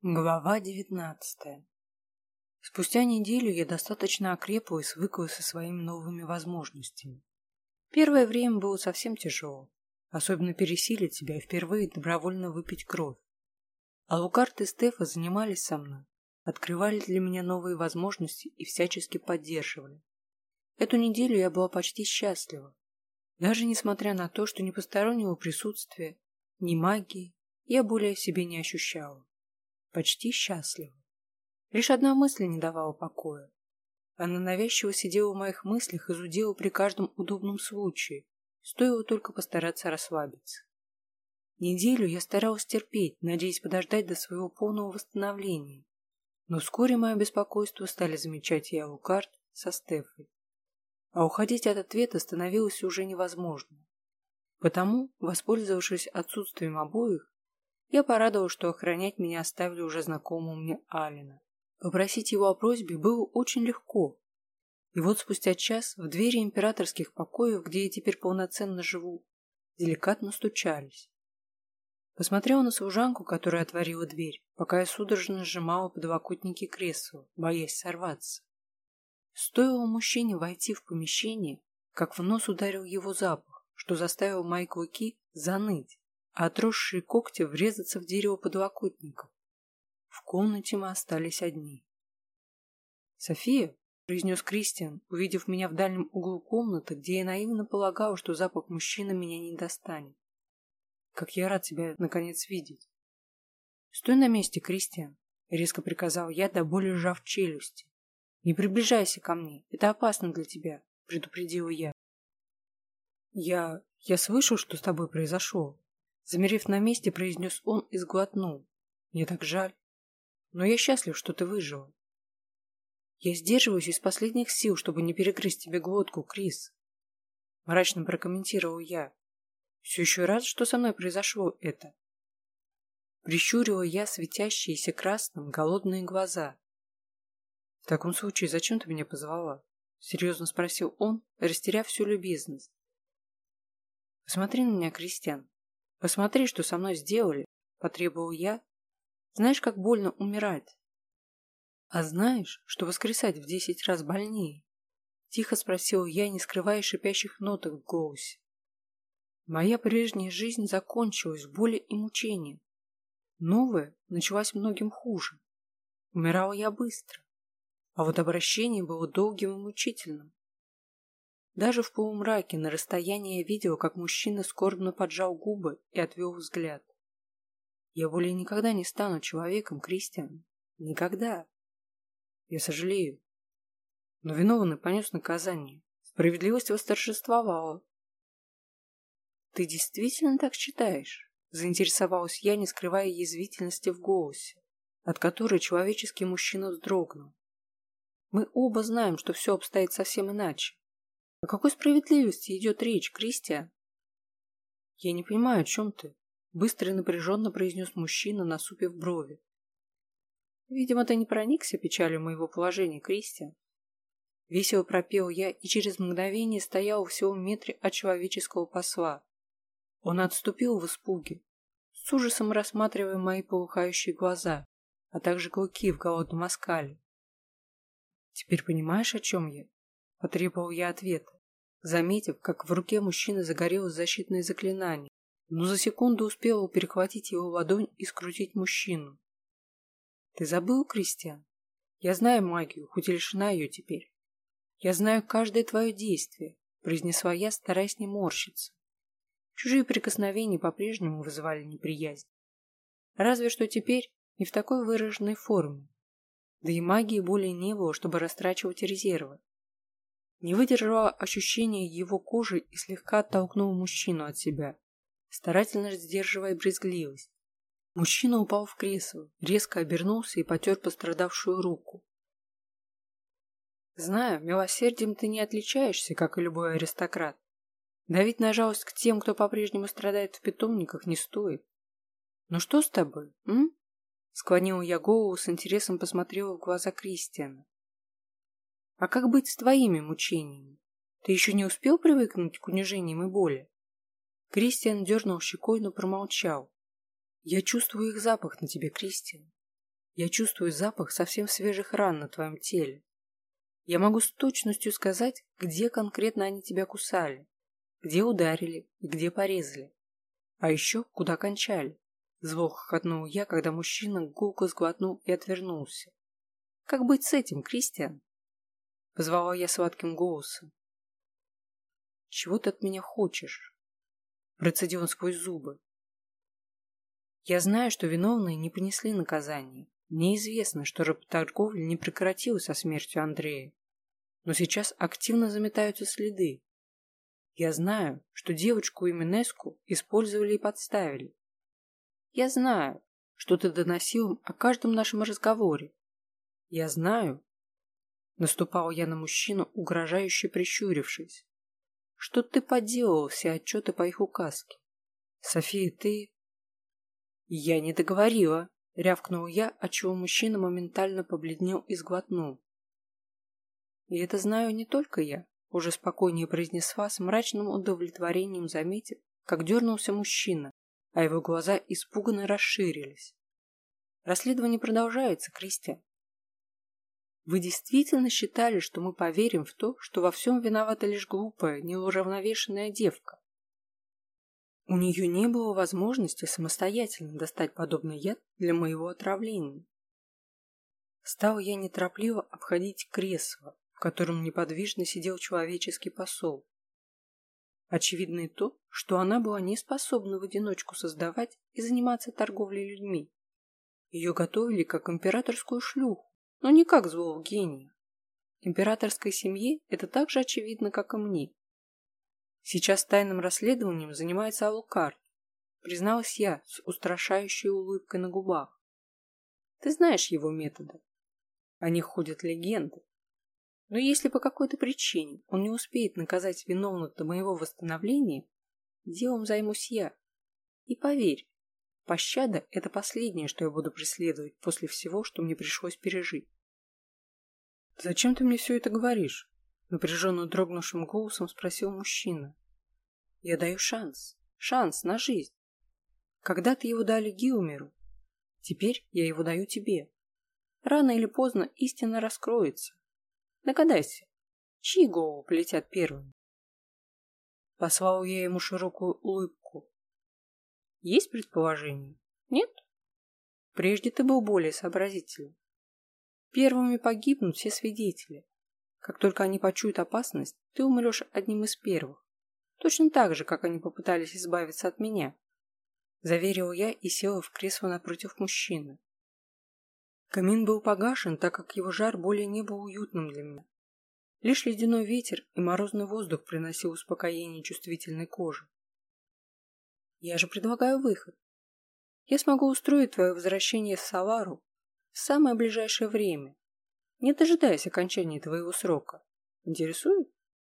Глава 19. Спустя неделю я достаточно окрепла и свыклась со своими новыми возможностями. Первое время было совсем тяжело, особенно пересилить себя и впервые добровольно выпить кровь. А Лукард и Стефа занимались со мной, открывали для меня новые возможности и всячески поддерживали. Эту неделю я была почти счастлива, даже несмотря на то, что ни постороннего присутствия, ни магии я более в себе не ощущала. Почти счастлива. Лишь одна мысль не давала покоя. Она навязчиво сидела в моих мыслях и зудела при каждом удобном случае, стоило только постараться расслабиться. Неделю я старалась терпеть, надеясь подождать до своего полного восстановления, но вскоре мое беспокойство стали замечать и Алукард со Стефой. А уходить от ответа становилось уже невозможно. Потому, воспользовавшись отсутствием обоих, я порадовалась, что охранять меня оставили уже знакомого мне Алина. Попросить его о просьбе было очень легко. И вот спустя час в двери императорских покоев, где я теперь полноценно живу, деликатно стучались. Посмотрела на служанку, которая отворила дверь, пока я судорожно сжимала подлокотники кресла, боясь сорваться. Стоило мужчине войти в помещение, как в нос ударил его запах, что заставил мои клыки заныть, а отросшие когти врезаться в дерево подлокотников. В комнате мы остались одни. «София», — произнес Кристиан, увидев меня в дальнем углу комнаты, где я наивно полагал, что запах мужчины меня не достанет. «Как я рад тебя, наконец, видеть!» «Стой на месте, Кристиан», — резко приказал я, до боли сжав челюсти. «Не приближайся ко мне, это опасно для тебя», — предупредила я. «Я слышал, что с тобой произошло», — замерев на месте, произнес он и сглотнул. «Мне так жаль. Но я счастлив, что ты выжила. Я сдерживаюсь из последних сил, чтобы не перегрызть тебе глотку, Крис», — мрачно прокомментировал я. «Все еще рад, что со мной произошло это». Прищурила я светящиеся красным голодные глаза. «В таком случае, зачем ты меня позвала?» — серьезно спросил он, растеряв всю любезность. «Посмотри на меня, Кристиан. Посмотри, что со мной сделали», — потребовал я. «Знаешь, как больно умирать?» «А знаешь, что воскресать в 10 раз больнее?» — тихо спросил я, не скрывая шипящих ноток в голосе. Моя прежняя жизнь закончилась в боли и мучениях. Новая началась многим хуже. Умирала я быстро, а вот обращение было долгим и мучительным. Даже в полумраке на расстоянии я видела, как мужчина скорбно поджал губы и отвел взгляд. Я более никогда не стану человеком, Кристиан. Никогда. Я сожалею. Но виновный понес наказание. Справедливость восторжествовала. «Ты действительно так считаешь?» — заинтересовалась я, не скрывая язвительности в голосе, от которой человеческий мужчина вздрогнул. «Мы оба знаем, что все обстоит совсем иначе. О какой справедливости идет речь, Кристиан?» «Я не понимаю, о чем ты», — быстро и напряженно произнес мужчина, насупив брови. «Видимо, ты не проникся печалью моего положения, Кристиан». Весело пропел я и через мгновение стоял всего в метре от человеческого посла. Он отступил в испуге, с ужасом рассматривая мои полыхающие глаза, а также клыки в голодном оскале. «Теперь понимаешь, о чем я?» — потребовал я ответа, заметив, как в руке мужчины загорелось защитное заклинание, но за секунду успела перехватить его ладонь и скрутить мужчину. «Ты забыл, Кристиан? Я знаю магию, хоть и лишена ее теперь. Я знаю каждое твое действие», — произнесла я, стараясь не морщиться. Чужие прикосновения по-прежнему вызывали неприязнь. Разве что теперь не в такой выраженной форме. Да и магии более не было, чтобы растрачивать резервы. Не выдержала ощущение его кожи и слегка оттолкнула мужчину от себя, старательно сдерживая брезгливость. Мужчина упал в кресло, резко обернулся и потер пострадавшую руку. «Знаю, милосердием ты не отличаешься, как и любой аристократ. Давить на жалость к тем, кто по-прежнему страдает в питомниках, не стоит. Ну что с тобой, м?» Склонила я голову, с интересом посмотрела в глаза Кристиана. «А как быть с твоими мучениями? Ты еще не успел привыкнуть к унижениям и боли?» Кристиан дернул щекой, но промолчал. «Я чувствую их запах на тебе, Кристиан. Я чувствую запах совсем свежих ран на твоем теле. Я могу с точностью сказать, где конкретно они тебя кусали, где ударили и где порезали. А еще куда кончали. Зло хохотнул я, когда мужчина гулко сглотнул и отвернулся. Как быть с этим, Кристиан? Позвала я сладким голосом. Чего ты от меня хочешь? Процедил он сквозь зубы. Я знаю, что виновные не понесли наказания. Мне известно, что работорговля не прекратилась со смертью Андрея. Но сейчас активно заметаются следы. Я знаю, что девочку Именеску использовали и подставили. Я знаю, что ты доносил им о каждом нашем разговоре. Я знаю, наступал я на мужчину, угрожающе прищурившись, что ты подделал все отчеты по их указке. София, ты... Я не договорила, рявкнул я, отчего мужчина моментально побледнел и сглотнул. И это знаю не только я, уже спокойнее произнесла с мрачным удовлетворением, заметив, как дернулся мужчина, а его глаза испуганно расширились. Расследование продолжается, Кристиан. Вы действительно считали, что мы поверим в то, что во всем виновата лишь глупая, неуравновешенная девка? У нее не было возможности самостоятельно достать подобный яд для моего отравления. Стал я неторопливо обходить кресло, в котором неподвижно сидел человеческий посол. Очевидно и то, что она была не способна в одиночку создавать и заниматься торговлей людьми. Ее готовили как императорскую шлюху, но не как злого гения. Императорской семье это так же очевидно, как и мне. Сейчас тайным расследованием занимается Алукард, призналась я с устрашающей улыбкой на губах. Ты знаешь его методы. О них ходят легенды. Но если по какой-то причине он не успеет наказать виновных до моего восстановления, делом займусь я. И поверь, пощада – это последнее, что я буду преследовать после всего, что мне пришлось пережить. «Зачем ты мне все это говоришь?» – напряженно дрогнувшим голосом спросил мужчина. «Я даю шанс на жизнь. Когда-то его дали Гилмеру, теперь я его даю тебе. Рано или поздно истина раскроется. Догадайся, чьи головы полетят первыми?» Послал я ему широкую улыбку. «Есть предположение? Нет? Прежде ты был более сообразителен. Первыми погибнут все свидетели. Как только они почуют опасность, ты умрешь одним из первых. Точно так же, как они попытались избавиться от меня. Заверил я и села в кресло напротив мужчины. Камин был погашен, так как его жар более не был уютным для меня. Лишь ледяной ветер и морозный воздух приносил успокоение чувствительной коже. Я же предлагаю выход. Я смогу устроить твое возвращение в Салару в самое ближайшее время, не дожидаясь окончания твоего срока. Интересует?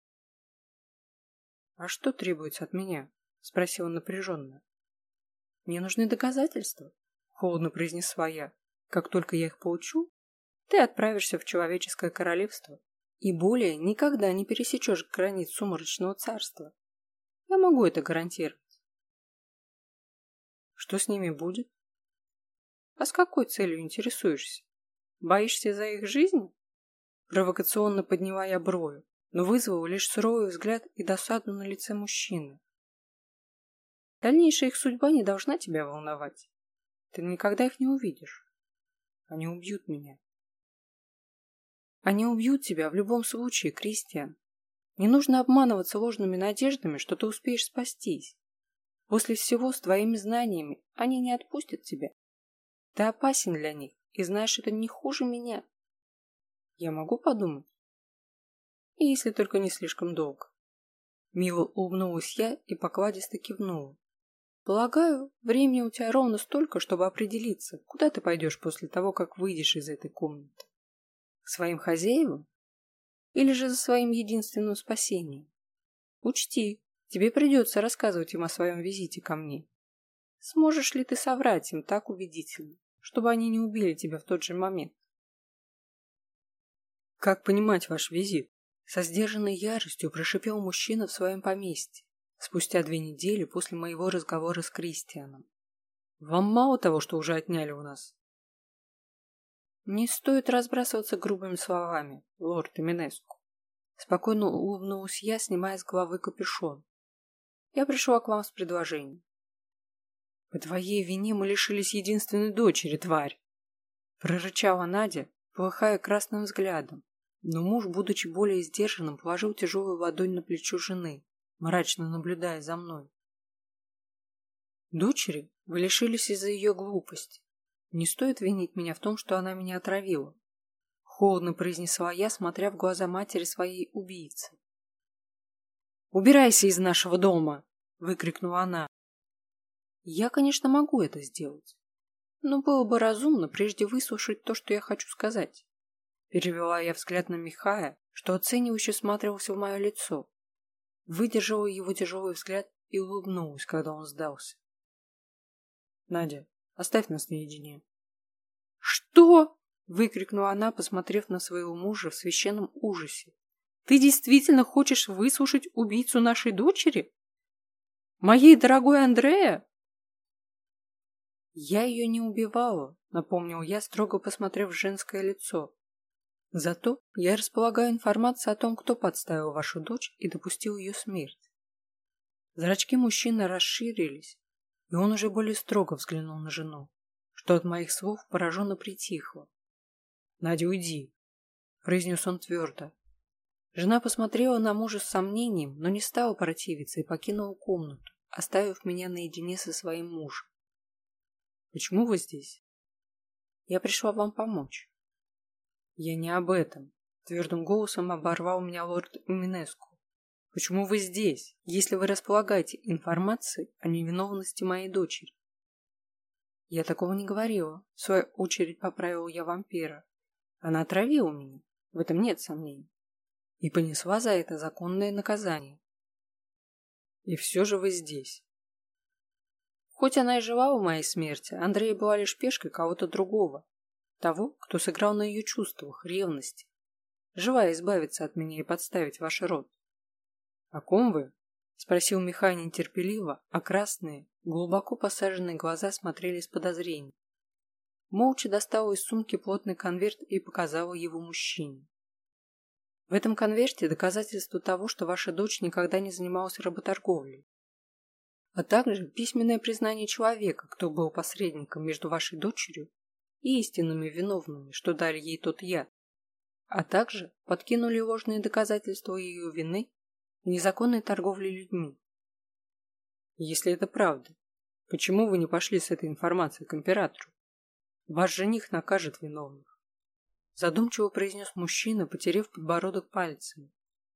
«А что требуется от меня?» — спросил он напряженно. «Мне нужны доказательства», — холодно произнесла я. «Как только я их получу, ты отправишься в человеческое королевство и более никогда не пересечешь границ сумрачного царства. Я могу это гарантировать». «Что с ними будет?» «А с какой целью интересуешься? Боишься за их жизнь?» Провокационно подняла я брови, но вызвала лишь суровый взгляд и досаду на лице мужчины. «Дальнейшая их судьба не должна тебя волновать. Ты никогда их не увидишь. Они убьют меня». «Они убьют тебя в любом случае, Кристиан. Не нужно обманываться ложными надеждами, что ты успеешь спастись. После всего с твоими знаниями они не отпустят тебя. Ты опасен для них, и знаешь это не хуже меня. Я могу подумать? И если только не слишком долго». Мило улыбнулась я и покладисто кивнула. «Полагаю, времени у тебя ровно столько, чтобы определиться, куда ты пойдешь после того, как выйдешь из этой комнаты. К своим хозяевам? Или же за своим единственным спасением? Учти, тебе придется рассказывать им о своем визите ко мне. Сможешь ли ты соврать им так убедительно, чтобы они не убили тебя в тот же момент?» «Как понимать ваш визит?» Со сдержанной яростью прошипел мужчина в своем поместье, спустя 2 недели после моего разговора с Кристианом. «Вам мало того, что уже отняли у нас?» Не стоит разбрасываться грубыми словами, лорд Эминеску. Спокойно улыбнулась я, снимая с головы капюшон. Я пришла к вам с предложением. По твоей вине мы лишились единственной дочери, тварь! Прорычала Надя, полыхая красным взглядом. Но муж, будучи более сдержанным, положил тяжелую ладонь на плечо жены, мрачно наблюдая за мной. Дочери вы лишились из-за ее глупости. Не стоит винить меня в том, что она меня отравила. Холодно произнесла я, смотря в глаза матери своей убийцы. «Убирайся из нашего дома!» — выкрикнула она. Я, конечно, могу это сделать, но было бы разумно прежде выслушать то, что я хочу сказать. Перевела я взгляд на Михая, что оценивающе смотрелся в мое лицо. Выдержала его тяжелый взгляд и улыбнулась, когда он сдался. «Надя, оставь нас наедине». «Что?» — выкрикнула она, посмотрев на своего мужа в священном ужасе. «Ты действительно хочешь выслушать убийцу нашей дочери? Моей дорогой Андрея?» «Я ее не убивала», — напомнил я, строго посмотрев в женское лицо. «Зато я располагаю информацией о том, кто подставил вашу дочь и допустил ее смерть». Зрачки мужчины расширились, и он уже более строго взглянул на жену, что от моих слов пораженно притихло. «Надя, уйди», — произнес он твердо. Жена посмотрела на мужа с сомнением, но не стала противиться и покинула комнату, оставив меня наедине со своим мужем. «Почему вы здесь?» «Я пришла вам помочь». «Я не об этом», — твердым голосом оборвал меня лорд Минеску. «Почему вы здесь, если вы располагаете информацией о невиновности моей дочери?» «Я такого не говорила», — в свою очередь поправила я вампира. «Она отравила меня, в этом нет сомнений, и понесла за это законное наказание». «И все же вы здесь». Хоть она и жила в моей смерти, Андрея была лишь пешкой кого-то другого, того, кто сыграл на ее чувствах, ревности, желая избавиться от меня и подставить ваш род. — О ком вы? — спросил Михай нетерпеливо, а красные, глубоко посаженные глаза смотрели с подозрением. Молча достала из сумки плотный конверт и показала его мужчине. В этом конверте доказательство того, что ваша дочь никогда не занималась работорговлей, а также письменное признание человека, кто был посредником между вашей дочерью и истинными виновными, что дали ей тот яд, а также подкинули ложные доказательства ее вины в незаконной торговле людьми. Если это правда, почему вы не пошли с этой информацией к императору? Ваш жених накажет виновных. Задумчиво произнес мужчина, потеряв подбородок пальцами.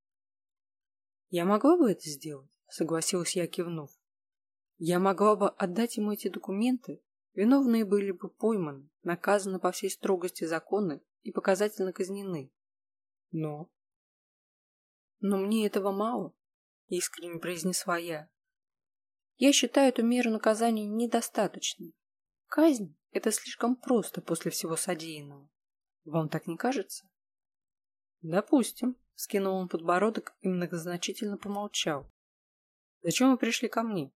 Я могла бы это сделать, согласилась я, кивнув. Я могла бы отдать ему эти документы, виновные были бы пойманы, наказаны по всей строгости закона и показательно казнены. Но мне этого мало, искренне произнесла я. Я считаю эту меру наказания недостаточной. Казнь – это слишком просто после всего содеянного. Вам так не кажется? Допустим, скинул он подбородок и многозначительно помолчал. Зачем вы пришли ко мне?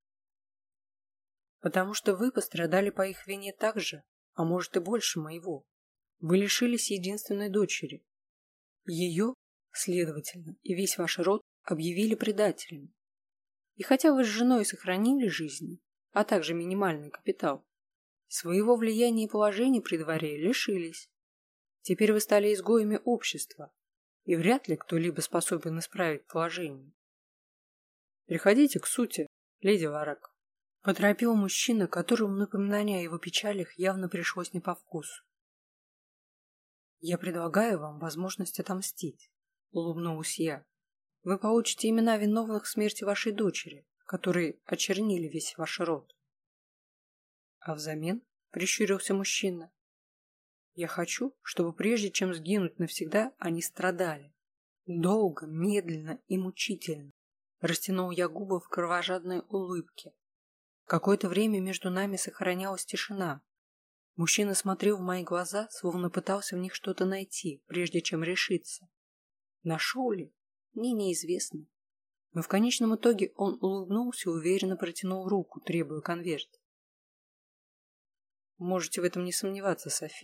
Потому что вы пострадали по их вине так же, а может и больше моего. Вы лишились единственной дочери. Ее, следовательно, и весь ваш род объявили предателями. И хотя вы с женой сохранили жизни, а также минимальный капитал, своего влияния и положения при дворе лишились. Теперь вы стали изгоями общества, и вряд ли кто-либо способен исправить положение. Переходите к сути, леди Варак. Поторопил мужчина, которому напоминание о его печалях явно пришлось не по вкусу. «Я предлагаю вам возможность отомстить», — улыбнулась я. «Вы получите имена виновных в смерти вашей дочери, которые очернили весь ваш род». «А взамен?» — прищурился мужчина. «Я хочу, чтобы прежде чем сгинуть навсегда, они страдали. Долго, медленно и мучительно». Растянул я губы в кровожадной улыбке. Какое-то время между нами сохранялась тишина. Мужчина смотрел в мои глаза, словно пытался в них что-то найти, прежде чем решиться. Нашел ли? Мне неизвестно. Но в конечном итоге он улыбнулся и уверенно протянул руку, требуя конверт. «Можете в этом не сомневаться, София»,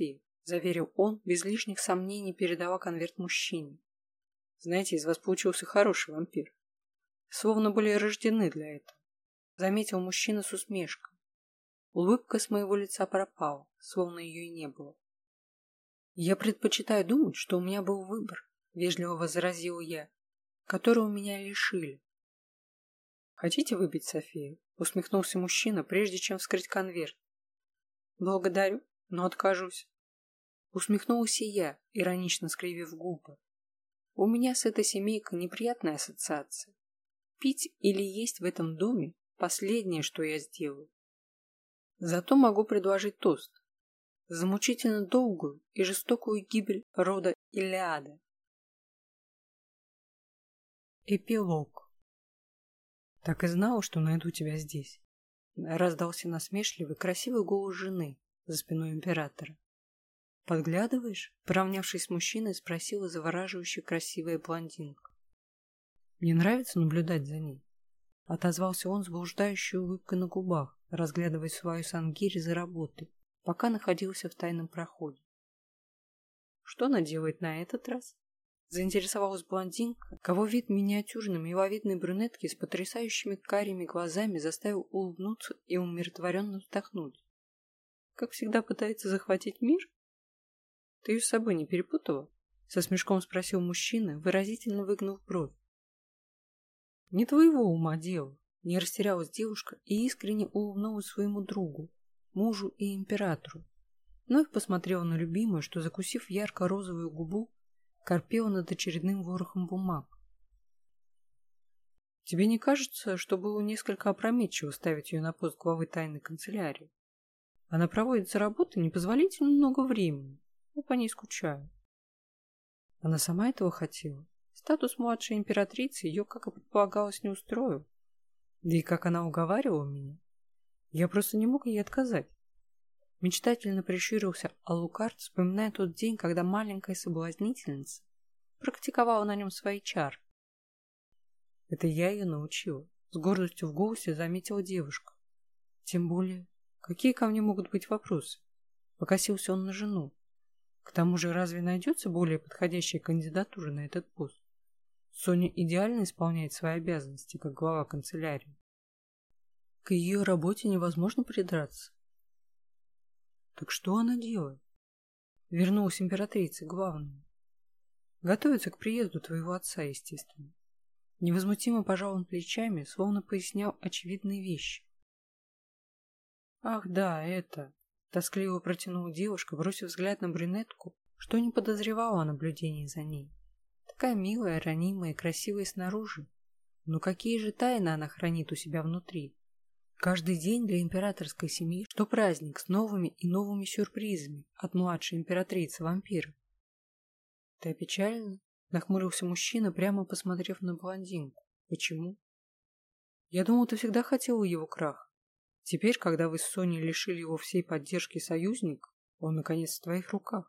заверил он, без лишних сомнений передавая конверт мужчине. Знаете, из вас получился хороший вампир. Словно были рождены для этого. Заметил мужчина с усмешкой. Улыбка с моего лица пропала, словно ее и не было. Я предпочитаю думать, что у меня был выбор, вежливо возразил я, которого меня лишили. Хотите выпить, София? Усмехнулся мужчина, прежде чем вскрыть конверт. Благодарю, но откажусь. Усмехнулась и я, иронично скривив губы. У меня с этой семейкой неприятная ассоциация. Пить или есть в этом доме – последнее, что я сделаю. Зато могу предложить тост. За мучительно долгую и жестокую гибель рода Илиады. Эпилог. Так и знал, что найду тебя здесь. Раздался насмешливый, красивый голос жены за спиной императора. «Подглядываешь?» – поравнявшись с мужчиной, спросила завораживающе красивая блондинка. «Мне нравится наблюдать за ней», – отозвался он с блуждающей улыбкой на губах, разглядывая свою сангири за работой, пока находился в тайном проходе. «Что она делает на этот раз?» – заинтересовалась блондинка, кого вид миниатюрной миловидной брюнетки с потрясающими карими глазами заставил улыбнуться и умиротворенно вздохнуть. «Как всегда пытается захватить мир?» «Ты ее с собой не перепутала?» — со смешком спросил мужчина, выразительно выгнув бровь. «Не твоего ума дело», — не растерялась девушка и искренне улыбнулась своему другу, мужу и императору. Вновь посмотрела на любимую, что, закусив ярко-розовую губу, корпела над очередным ворохом бумаг. «Тебе не кажется, что было несколько опрометчиво ставить ее на пост главы тайной канцелярии? Она проводит за работой непозволительно много времени. Я по ней скучаю». Она сама этого хотела. Статус младшей императрицы ее, как и предполагалось, не устроил. Да и как она уговаривала меня. Я просто не мог ей отказать. Мечтательно прищурился Алукард, вспоминая тот день, когда маленькая соблазнительница практиковала на нем свои чары. Это я ее научила. С гордостью в голосе заметила девушка. Тем более, какие ко мне могут быть вопросы? Покосился он на жену. К тому же, разве найдется более подходящая кандидатура на этот пост? Соня идеально исполняет свои обязанности, как глава канцелярии. К ее работе невозможно придраться. Так что она делает? Вернулась императрица к главному. Готовится к приезду твоего отца, естественно. Невозмутимо пожал он плечами, словно пояснял очевидные вещи. Ах да, это... Тоскливо протянула девушка, бросив взгляд на брюнетку, что не подозревала о наблюдении за ней. Такая милая, ранимая и красивая снаружи. Но какие же тайны она хранит у себя внутри? Каждый день для императорской семьи, что праздник с новыми и новыми сюрпризами от младшей императрицы-вампира. Ты опечалена? Нахмурился мужчина, прямо посмотрев на блондинку. Почему? Я думал, ты всегда хотела его краха. Теперь, когда вы с Соней лишили его всей поддержки союзников, он, наконец, в твоих руках.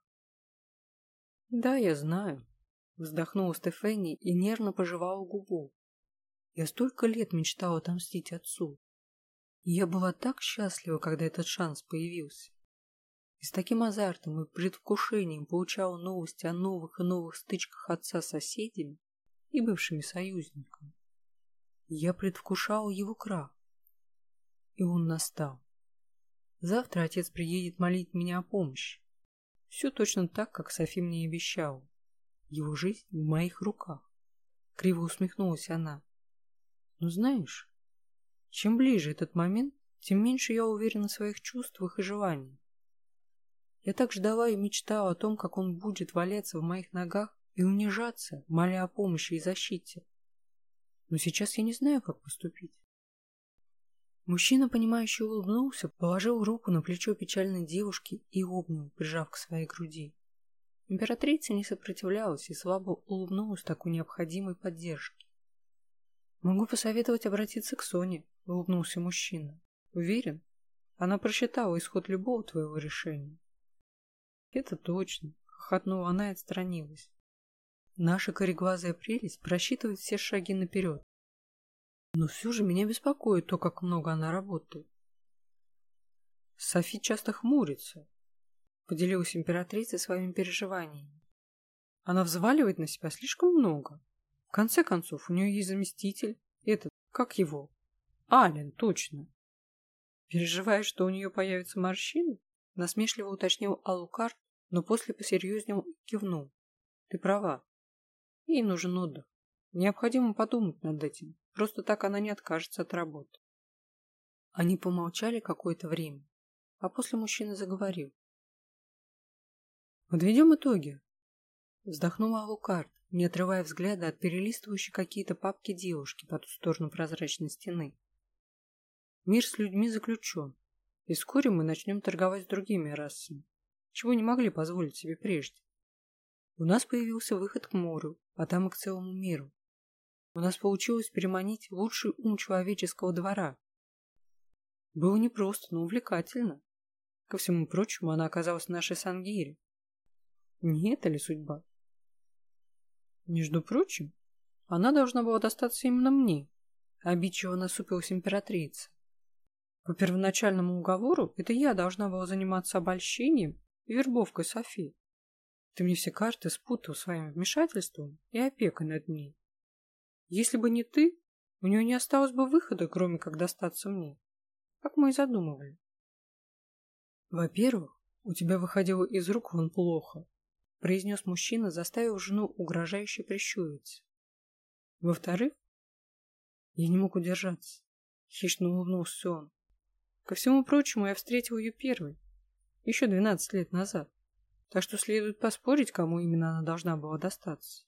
Да, я знаю. Вздохнула Стефани и нервно пожевала губу. Я столько лет мечтала отомстить отцу. И я была так счастлива, когда этот шанс появился. И с таким азартом и предвкушением получала новости о новых и новых стычках отца с соседями и бывшими союзниками. Я предвкушала его крах. И он настал. Завтра отец приедет молить меня о помощи. Все точно так, как Софи мне и обещала. Его жизнь в моих руках. Криво усмехнулась она. Но знаешь, чем ближе этот момент, тем меньше я уверена в своих чувствах и желаниях. Я так ждала и мечтала о том, как он будет валяться в моих ногах и унижаться, моля о помощи и защите. Но сейчас я не знаю, как поступить. Мужчина, понимающе улыбнулся, положил руку на плечо печальной девушки и обнял, прижав к своей груди. Императрица не сопротивлялась и слабо улыбнулась такой необходимой поддержке. «Могу посоветовать обратиться к Соне», — улыбнулся мужчина. «Уверен, она просчитала исход любого твоего решения». «Это точно», — хохотнула она и отстранилась. «Наша кореглазая прелесть просчитывает все шаги наперед. Но все же меня беспокоит то, как много она работает. Софи часто хмурится. поделилась императрица своими переживаниями. Она взваливает на себя слишком много. В конце концов, у нее есть заместитель. Этот, как его? Ален, точно. Переживаешь, что у нее появятся морщины? Насмешливо уточнил Алукард, но после посерьезнел и кивнул. Ты права. Ей нужен отдых. Необходимо подумать над этим. Просто так она не откажется от работы. Они помолчали какое-то время, а после мужчина заговорил. Подведем итоги. Вздохнула Алукард, не отрывая взгляда от перелистывающей какие-то папки девушки по ту сторону прозрачной стены. Мир с людьми заключен, и вскоре мы начнем торговать с другими расами, чего не могли позволить себе прежде. У нас появился выход к морю, а там и к целому миру. У нас получилось переманить лучший ум человеческого двора. Было непросто, но увлекательно. Ко всему прочему, она оказалась в нашей Сангире. Не это ли судьба? Между прочим, она должна была достаться именно мне, обидчиво насупилась императрица. По первоначальному уговору, это я должна была заниматься обольщением и вербовкой Софи. Ты мне все карты спутал своим вмешательством и опекой над ней. Если бы не ты, у нее не осталось бы выхода, кроме как достаться мне, как мы и задумывали. Во-первых, у тебя выходило из рук вон плохо, произнес мужчина, заставив жену угрожающе прищуриться. Во-вторых, я не мог удержаться. Хищно улыбнулся он. Ко всему прочему, я встретил ее первой, еще 12 лет назад, так что следует поспорить, кому именно она должна была достаться.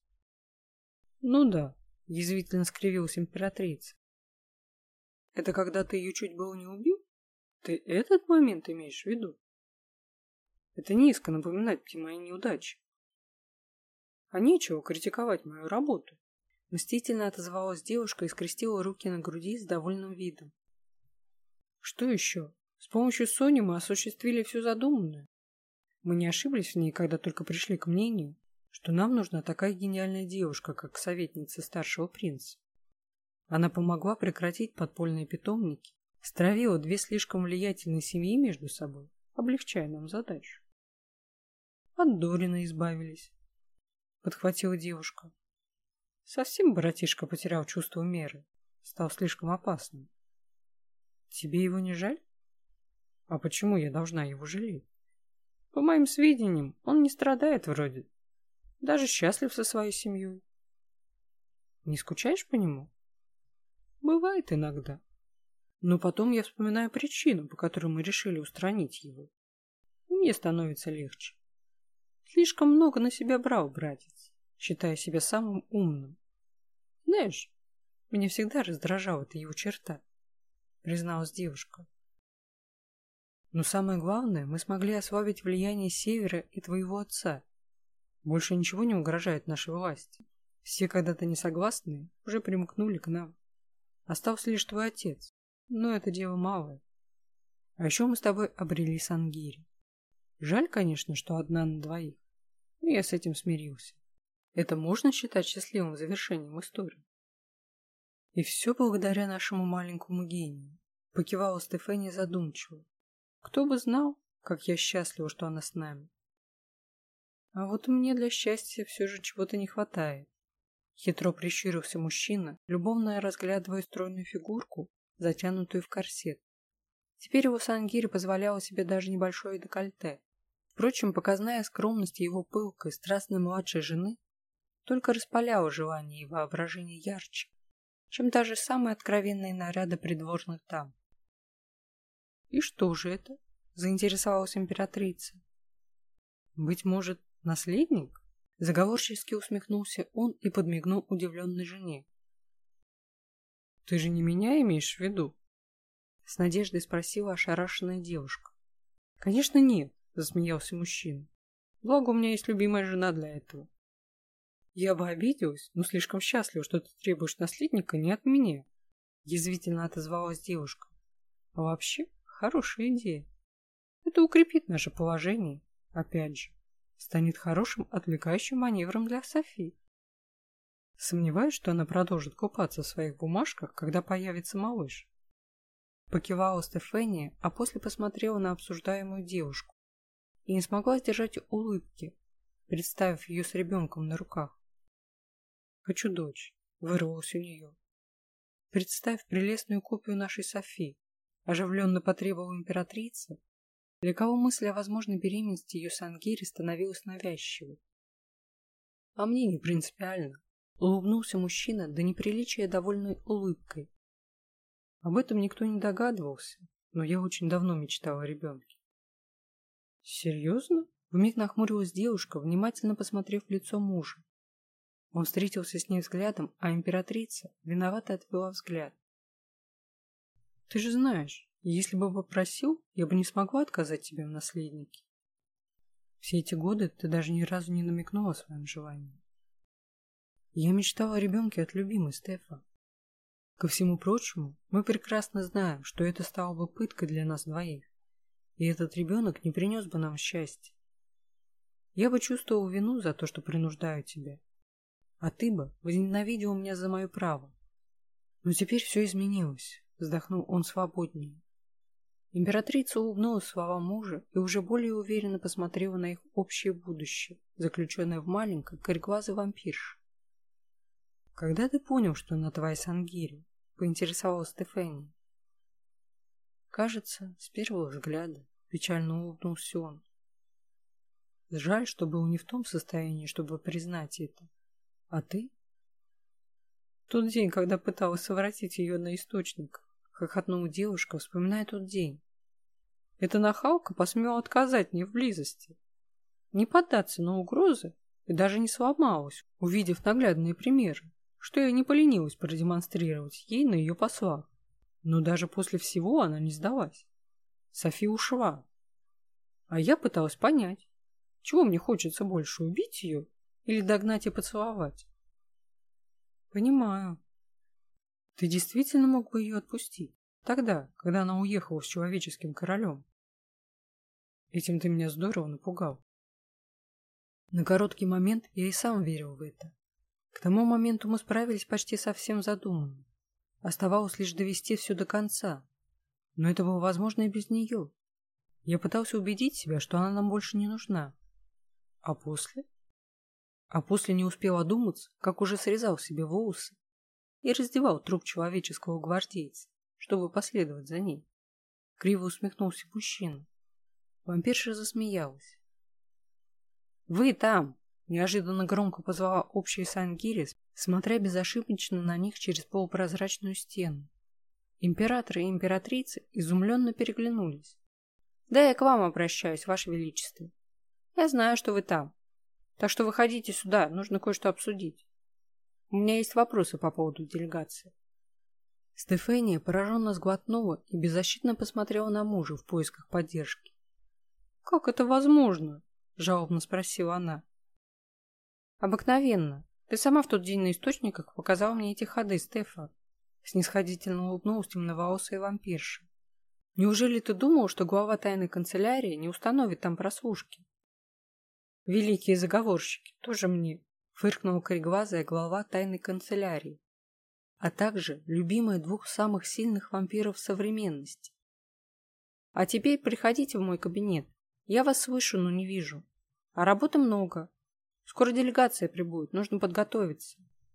Ну да, язвительно скривилась императрица. Это когда ты ее чуть было не убил? Ты этот момент имеешь в виду? Это низко напоминать мне мои неудачи. А нечего критиковать мою работу. Мстительно отозвалась девушка и скрестила руки на груди с довольным видом. Что еще? С помощью Сони мы осуществили все задуманное. Мы не ошиблись в ней, когда только пришли к мнению, что нам нужна такая гениальная девушка, как советница старшего принца. Она помогла прекратить подпольные питомники, стравила две слишком влиятельные семьи между собой, облегчая нам задачу. От Дорина избавились, подхватила девушка. Совсем братишка потерял чувство меры, стал слишком опасным. Тебе его не жаль? А почему я должна его жалеть? По моим сведениям, он не страдает вроде. Даже счастлив со своей семьей. Не скучаешь по нему? Бывает иногда. Но потом я вспоминаю причину, по которой мы решили устранить его. И мне становится легче. Слишком много на себя брал братец, считая себя самым умным. Знаешь, меня всегда раздражала эта его черта, призналась девушка. Но самое главное, мы смогли ослабить влияние Севера и твоего отца. Больше ничего не угрожает нашей власти. Все когда-то несогласные уже примкнули к нам. Остался лишь твой отец, но это дело малое. А еще мы с тобой обрели Сангири. Жаль, конечно, что одна на двоих, но я с этим смирился. Это можно считать счастливым завершением истории. И все благодаря нашему маленькому гению, покивала Стефания задумчиво. Кто бы знал, как я счастлива, что она с нами. А вот мне для счастья все же чего-то не хватает. Хитро прищурился мужчина, любовно разглядывая стройную фигурку, затянутую в корсет. Теперь его Сангири позволяла себе даже небольшое декольте. Впрочем, показная скромность его пылкой, страстной младшей жены только распаляла желание и воображение ярче, чем даже самые откровенные наряды придворных дам. «И что же это?» – заинтересовалась императрица. «Быть может, наследник?» – заговорчески усмехнулся он и подмигнул удивленной жене. «Ты же не меня имеешь в виду?» – с надеждой спросила ошарашенная девушка. «Конечно нет», – засмеялся мужчина. «Благо, у меня есть любимая жена для этого». «Я бы обиделась, но слишком счастлива, что ты требуешь наследника не от меня», – язвительно отозвалась девушка. «А вообще, хорошая идея. Это укрепит наше положение, опять же, станет хорошим отвлекающим маневром для Софи. Сомневаюсь, что она продолжит купаться в своих бумажках, когда появится малыш». Покивала Стефания, а после посмотрела на обсуждаемую девушку. и не смогла сдержать улыбки, представив ее с ребенком на руках. «Хочу дочь», — вырвалось у нее. «Представь прелестную копию нашей Софи», — оживленно потребовала императрица, для кого мысль о возможной беременности ее Сангири становилась навязчивой. «А мне не принципиально», — улыбнулся мужчина до неприличия довольной улыбкой. Об этом никто не догадывался, но я очень давно мечтала о ребенке. «Серьезно?» — вмиг нахмурилась девушка, внимательно посмотрев в лицо мужа. Он встретился с ней взглядом, а императрица виновато отвела взгляд. «Ты же знаешь, если бы попросил, я бы не смогла отказать тебе в наследнике. Все эти годы ты даже ни разу не намекнула о своем желании. Я мечтала о ребенке от любимой, Стефа. Ко всему прочему, мы прекрасно знаем, что это стало бы пыткой для нас двоих, и этот ребенок не принес бы нам счастья. Я бы чувствовал вину за то, что принуждаю тебя, а ты бы возненавидел меня за мое право. Но теперь все изменилось», — вздохнул он свободнее. Императрица улыбнулась словам мужа и уже более уверенно посмотрела на их общее будущее, заключенное в маленькой, кореглазой вампирше. «Когда ты понял, что она твоя Сангири?» — поинтересовалась Стефания. «Кажется, с первого взгляда», — печально улыбнулся он. «Жаль, что был не в том состоянии, чтобы признать это. А ты?» «Тот день, когда пыталась совратить ее на источник», — хохотнула девушка, вспоминая тот день. «Эта нахалка посмела отказать мне в близости, не поддаться на угрозы и даже не сломалась, увидев наглядные примеры, что я не поленилась продемонстрировать ей на ее послах. Но даже после всего она не сдалась. Софи ушла. А я пыталась понять, чего мне хочется больше, убить ее или догнать и поцеловать. «Понимаю. Ты действительно мог бы ее отпустить? Тогда, когда она уехала с человеческим королем. Этим ты меня здорово напугал». На короткий момент я и сам верил в это. К тому моменту мы справились почти со всем задуманным. Оставалось лишь довести все до конца. Но это было возможно и без нее. Я пытался убедить себя, что она нам больше не нужна. А после? А после не успел одуматься, как уже срезал себе волосы и раздевал труп человеческого гвардейца, чтобы последовать за ней. Криво усмехнулся мужчина. Вампирша засмеялась. «Вы там!» — неожиданно громко позвала общая Сангири, смотря безошибочно на них через полупрозрачную стену. Император и императрица изумленно переглянулись. «Да, я к вам обращаюсь, Ваше Величество. Я знаю, что вы там. Так что выходите сюда, нужно кое-что обсудить. У меня есть вопросы по поводу делегации». Стефания пораженно сглотнула и беззащитно посмотрела на мужа в поисках поддержки. «Как это возможно?» — жалобно спросила она. «Обыкновенно. Ты сама в тот день на источниках показала мне эти ходы, Стефа», — снисходительно улыбнулась темноволосая вампирша. «Неужели ты думал, что глава тайной канцелярии не установит там прослушки?» «Великие заговорщики, тоже мне», — фыркнула кореглазая глава тайной канцелярии, а также любимая двух самых сильных вампиров современности. «А теперь приходите в мой кабинет. Я вас слышу, но не вижу. А работы много. Скоро делегация прибудет, нужно подготовиться».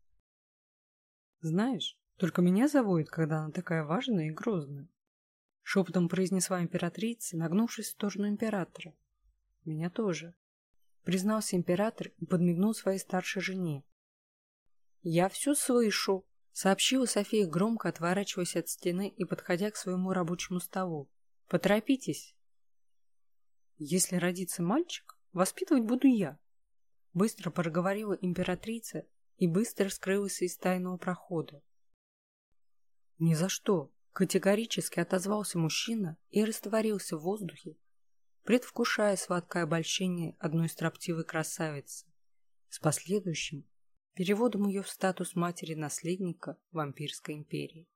«Знаешь, только меня заводит, когда она такая важная и грозная», — шепотом произнесла императрица, нагнувшись в сторону императора. «Меня тоже», — признался император и подмигнул своей старшей жене. «Я все слышу», — сообщила София громко, отворачиваясь от стены и подходя к своему рабочему столу. «Поторопитесь». «Если родится мальчик, воспитывать буду я», — быстро проговорила императрица и быстро скрылась из тайного прохода. «Ни за что!» — категорически отозвался мужчина и растворился в воздухе, предвкушая сладкое обольщение одной строптивой красавицы с последующим переводом ее в статус матери-наследника вампирской империи.